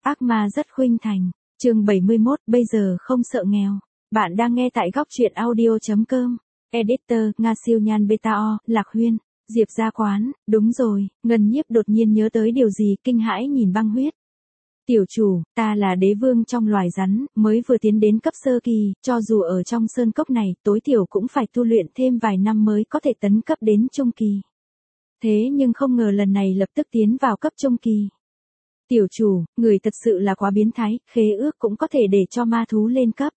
Ác ma rất khuynh thành. Chương 71, bây giờ không sợ nghèo. Bạn đang nghe tại góc truyện audio.com. Editor, Nga Siêu Nhan Beta O, Lạc Huyên, Diệp Gia Quán. Đúng rồi, Ngân Nhiếp đột nhiên nhớ tới điều gì, kinh hãi nhìn Băng Huyết. Tiểu chủ, ta là đế vương trong loài rắn, mới vừa tiến đến cấp sơ kỳ, cho dù ở trong sơn cốc này, tối thiểu cũng phải tu luyện thêm vài năm mới có thể tấn cấp đến trung kỳ. Thế nhưng không ngờ lần này lập tức tiến vào cấp trung kỳ. Tiểu chủ, người thật sự là quá biến thái, khế ước cũng có thể để cho ma thú lên cấp.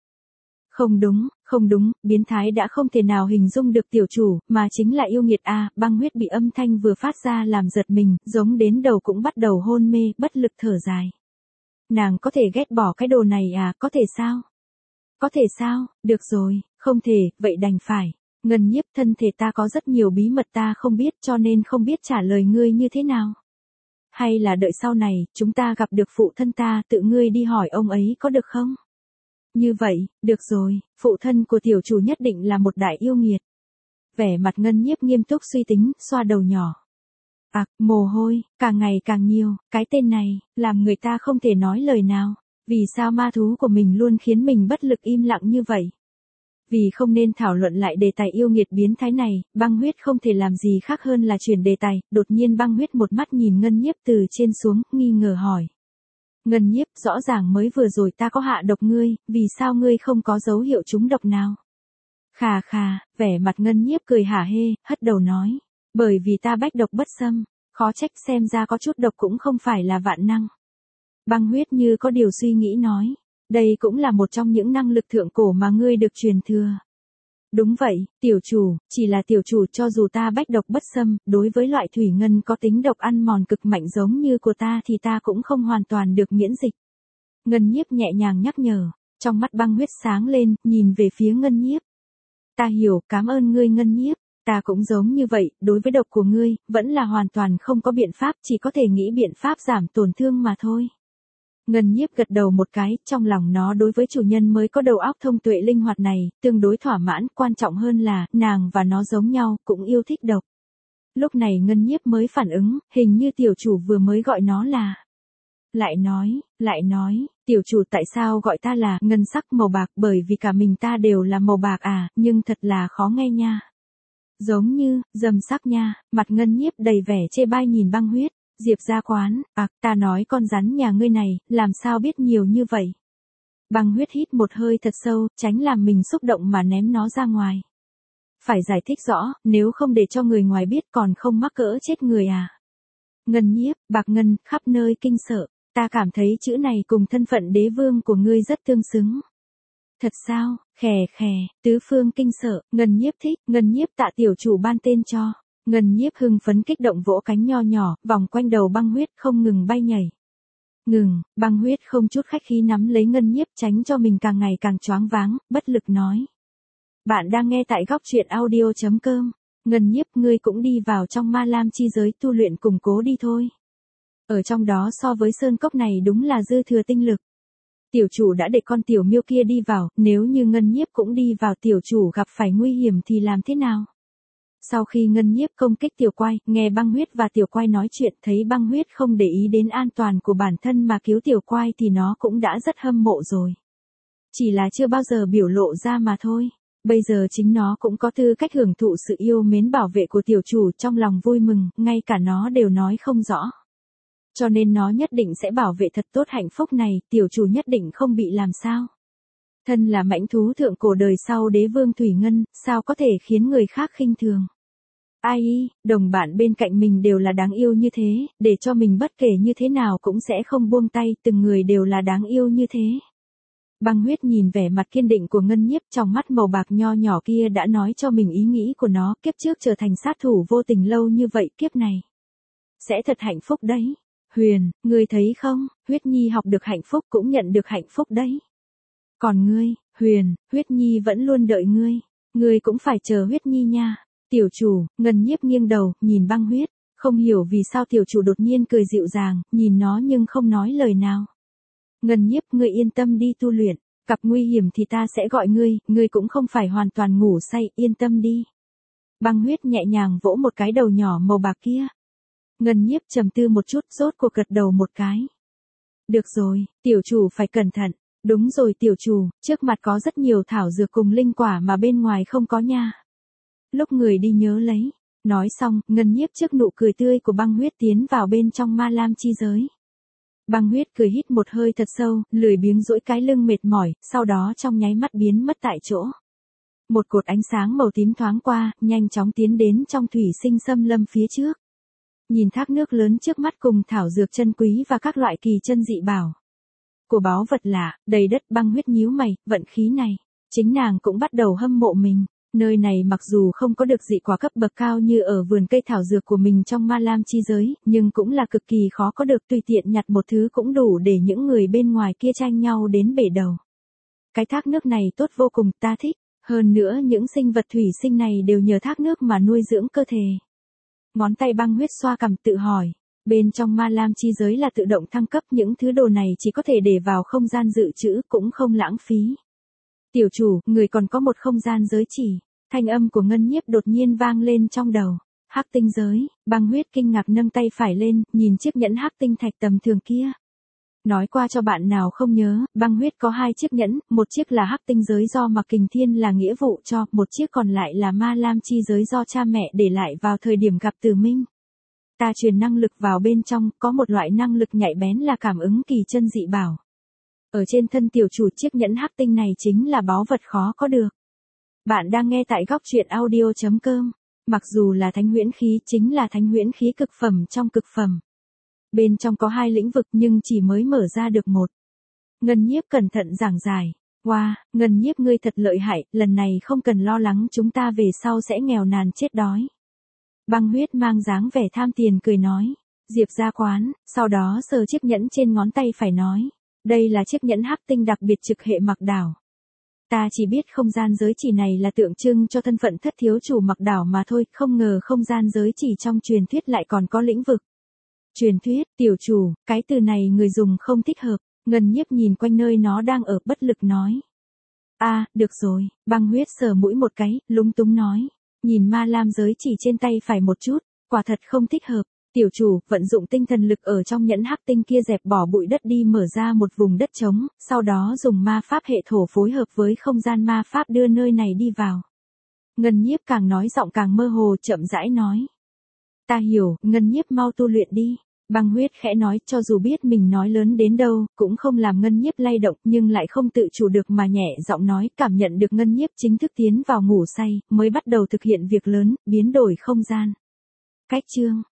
Không đúng, biến thái đã không thể nào hình dung được tiểu chủ, mà chính là yêu nghiệt a. Băng Huyết bị âm thanh vừa phát ra làm giật mình, giống đến đầu cũng bắt đầu hôn mê, bất lực thở dài. Nàng có thể ghét bỏ cái đồ này à, có thể sao? Có thể sao, được rồi, không thể, vậy đành phải. Ngân Nhiếp, thân thể ta có rất nhiều bí mật ta không biết cho nên không biết trả lời ngươi như thế nào. Hay là đợi sau này, chúng ta gặp được phụ thân ta, tự ngươi đi hỏi ông ấy có được không? Như vậy, được rồi, phụ thân của tiểu chủ nhất định là một đại yêu nghiệt. Vẻ mặt Ngân Nhiếp nghiêm túc suy tính, xoa đầu nhỏ. Mồ hôi, càng ngày càng nhiều, cái tên này, làm người ta không thể nói lời nào. Vì sao ma thú của mình luôn khiến mình bất lực im lặng như vậy? Vì không nên thảo luận lại đề tài yêu nghiệt biến thái này, Băng Huyết không thể làm gì khác hơn là chuyển đề tài, đột nhiên Băng Huyết một mắt nhìn Ngân Nhiếp từ trên xuống, nghi ngờ hỏi. Ngân Nhiếp, rõ ràng mới vừa rồi ta có hạ độc ngươi, vì sao ngươi không có dấu hiệu trúng độc nào? Khà, vẻ mặt Ngân Nhiếp cười hả hê, hất đầu nói. Bởi vì ta bách độc bất xâm, khó trách xem ra có chút độc cũng không phải là vạn năng. Băng Huyết như có điều suy nghĩ nói. Đây cũng là một trong những năng lực thượng cổ mà ngươi được truyền thừa. Đúng vậy, tiểu chủ, chỉ là tiểu chủ cho dù ta bách độc bất xâm, đối với loại thủy ngân có tính độc ăn mòn cực mạnh giống như của ta thì ta cũng không hoàn toàn được miễn dịch. Ngân Nhiếp nhẹ nhàng nhắc nhở, trong mắt Băng Huyết sáng lên, nhìn về phía Ngân Nhiếp. Ta hiểu, cảm ơn ngươi Ngân Nhiếp, ta cũng giống như vậy, đối với độc của ngươi, vẫn là hoàn toàn không có biện pháp, chỉ có thể nghĩ biện pháp giảm tổn thương mà thôi. Ngân Nhiếp gật đầu một cái, trong lòng nó đối với chủ nhân mới có đầu óc thông tuệ linh hoạt này, tương đối thỏa mãn, quan trọng hơn là, nàng và nó giống nhau, cũng yêu thích độc. Lúc này Ngân Nhiếp mới phản ứng, hình như tiểu chủ vừa mới gọi nó là. Lại nói, tiểu chủ tại sao gọi ta là ngân sắc màu bạc bởi vì cả mình ta đều là màu bạc à, nhưng thật là khó nghe nha. Giống như, dâm sắc nha, mặt Ngân Nhiếp đầy vẻ chê bai nhìn Băng Huyết. Diệp Gia Quán, ta nói con rắn nhà ngươi này, làm sao biết nhiều như vậy? Băng Huyết hít một hơi thật sâu, tránh làm mình xúc động mà ném nó ra ngoài. Phải giải thích rõ, nếu không để cho người ngoài biết còn không mắc cỡ chết người à? Ngân Nhiếp, bạc ngân, khắp nơi kinh sợ, ta cảm thấy chữ này cùng thân phận đế vương của ngươi rất tương xứng. Thật sao, khè, tứ phương kinh sợ, Ngân Nhiếp thích, Ngân Nhiếp tạ tiểu chủ ban tên cho. Ngân Nhiếp hưng phấn kích động vỗ cánh nho nhỏ, vòng quanh đầu Băng Huyết không ngừng bay nhảy. Băng Huyết không chút khách khí nắm lấy Ngân Nhiếp tránh cho mình càng ngày càng choáng váng, bất lực nói. Bạn đang nghe tại góc truyện audio.com. Ngân Nhiếp, ngươi cũng đi vào trong ma lam chi giới tu luyện củng cố đi thôi. Ở trong đó so với sơn cốc này đúng là dư thừa tinh lực. Tiểu chủ đã để con tiểu miêu kia đi vào, nếu như Ngân Nhiếp cũng đi vào tiểu chủ gặp phải nguy hiểm thì làm thế nào? Sau khi Ngân Nhiếp công kích tiểu quai, nghe Băng Huyết và tiểu quai nói chuyện thấy Băng Huyết không để ý đến an toàn của bản thân mà cứu tiểu quai thì nó cũng đã rất hâm mộ rồi. Chỉ là chưa bao giờ biểu lộ ra mà thôi. Bây giờ chính nó cũng có tư cách hưởng thụ sự yêu mến bảo vệ của tiểu chủ trong lòng vui mừng, ngay cả nó đều nói không rõ. Cho nên nó nhất định sẽ bảo vệ thật tốt hạnh phúc này, tiểu chủ nhất định không bị làm sao. Thân là mãnh thú thượng cổ đời sau đế vương Thủy Ngân, sao có thể khiến người khác khinh thường. Ai, đồng bạn bên cạnh mình đều là đáng yêu như thế, để cho mình bất kể như thế nào cũng sẽ không buông tay, từng người đều là đáng yêu như thế. Băng Huyết nhìn vẻ mặt kiên định của Ngân Nhiếp trong mắt màu bạc nho nhỏ kia đã nói cho mình ý nghĩ của nó, kiếp trước trở thành sát thủ vô tình lâu như vậy, kiếp này sẽ thật hạnh phúc đấy. Huyền, ngươi thấy không, Huyết Nhi học được hạnh phúc cũng nhận được hạnh phúc đấy. Còn ngươi, Huyền, Huyết Nhi vẫn luôn đợi ngươi cũng phải chờ Huyết Nhi nha. Tiểu chủ, Ngân Nhiếp nghiêng đầu, nhìn Băng Huyết, không hiểu vì sao tiểu chủ đột nhiên cười dịu dàng, nhìn nó nhưng không nói lời nào. Ngân Nhiếp, ngươi yên tâm đi tu luyện, gặp nguy hiểm thì ta sẽ gọi ngươi cũng không phải hoàn toàn ngủ say, yên tâm đi. Băng Huyết nhẹ nhàng vỗ một cái đầu nhỏ màu bạc kia. Ngân Nhiếp trầm tư một chút, rốt cuộc gật đầu một cái. Được rồi, tiểu chủ phải cẩn thận. Đúng rồi tiểu chủ, trước mặt có rất nhiều thảo dược cùng linh quả mà bên ngoài không có nha. Lúc người đi nhớ lấy. Nói xong, Ngân Nhiếp trước nụ cười tươi của Băng Huyết tiến vào bên trong ma lam chi giới. Băng Huyết cười hít một hơi thật sâu, lười biếng duỗi cái lưng mệt mỏi, sau đó trong nháy mắt biến mất tại chỗ. Một cột ánh sáng màu tím thoáng qua, nhanh chóng tiến đến trong thủy sinh xâm lâm phía trước. Nhìn thác nước lớn trước mắt cùng thảo dược chân quý và các loại kỳ chân dị bảo. Của báu vật lạ, đầy đất. Băng Huyết nhíu mày, vận khí này. Chính nàng cũng bắt đầu hâm mộ mình. Nơi này mặc dù không có được dị quả cấp bậc cao như ở vườn cây thảo dược của mình trong ma lam chi giới, nhưng cũng là cực kỳ khó có được, tùy tiện nhặt một thứ cũng đủ để những người bên ngoài kia tranh nhau đến bể đầu. Cái thác nước này tốt vô cùng, ta thích. Hơn nữa những sinh vật thủy sinh này đều nhờ thác nước mà nuôi dưỡng cơ thể. Ngón tay Băng Huyết xoa cằm tự hỏi. Bên trong ma lam chi giới là tự động thăng cấp, những thứ đồ này chỉ có thể để vào không gian dự trữ, cũng không lãng phí. Tiểu chủ, người còn có một không gian giới chỉ. Thanh âm của Ngân Nhiếp đột nhiên vang lên trong đầu. Hắc tinh giới. Băng Huyết kinh ngạc nâng tay phải lên, nhìn chiếc nhẫn hắc tinh thạch tầm thường kia. Nói qua cho bạn nào không nhớ, Băng Huyết có 2 chiếc nhẫn, một chiếc là hắc tinh giới do Mạc Kình Thiên là nghĩa vụ cho, một chiếc còn lại là ma lam chi giới do cha mẹ để lại vào thời điểm gặp Tử Minh. Ta truyền năng lực vào bên trong, có một loại năng lực nhạy bén là cảm ứng kỳ chân dị bảo. Ở trên thân tiểu chủ chiếc nhẫn hắc tinh này chính là báu vật khó có được. Bạn đang nghe tại góc truyện audio.com. Mặc dù là thánh huyễn khí, chính là thánh huyễn khí cực phẩm trong cực phẩm. Bên trong có 2 lĩnh vực nhưng chỉ mới mở ra được một. Ngân Nhiếp cẩn thận giảng giải. Wow, Ngân Nhiếp ngươi thật lợi hại, lần này không cần lo lắng chúng ta về sau sẽ nghèo nàn chết đói. Băng Huyết mang dáng vẻ tham tiền cười nói. Diệp Gia Quán, sau đó sờ chiếc nhẫn trên ngón tay phải nói. Đây là chiếc nhẫn hắc tinh đặc biệt trực hệ Mặc Đảo. Ta chỉ biết không gian giới chỉ này là tượng trưng cho thân phận thất thiếu chủ Mặc Đảo mà thôi, không ngờ không gian giới chỉ trong truyền thuyết lại còn có lĩnh vực. Truyền thuyết, tiểu chủ, cái từ này người dùng không thích hợp. Ngân Nhiếp nhìn quanh nơi nó đang ở bất lực nói. Được rồi, Băng Huyết sờ mũi một cái, lúng túng nói. Nhìn ma lam giới chỉ trên tay phải một chút, quả thật không thích hợp. Tiểu chủ, vận dụng tinh thần lực ở trong nhẫn hắc tinh kia dẹp bỏ bụi đất đi, mở ra một vùng đất trống, sau đó dùng ma pháp hệ thổ phối hợp với không gian ma pháp đưa nơi này đi vào. Ngân Nhiếp càng nói giọng càng mơ hồ, chậm rãi nói. Ta hiểu, Ngân Nhiếp mau tu luyện đi. Băng Huyết khẽ nói, cho dù biết mình nói lớn đến đâu, cũng không làm Ngân Nhiếp lay động, nhưng lại không tự chủ được mà nhẹ giọng nói, cảm nhận được Ngân Nhiếp chính thức tiến vào ngủ say, mới bắt đầu thực hiện việc lớn, biến đổi không gian. Cách chương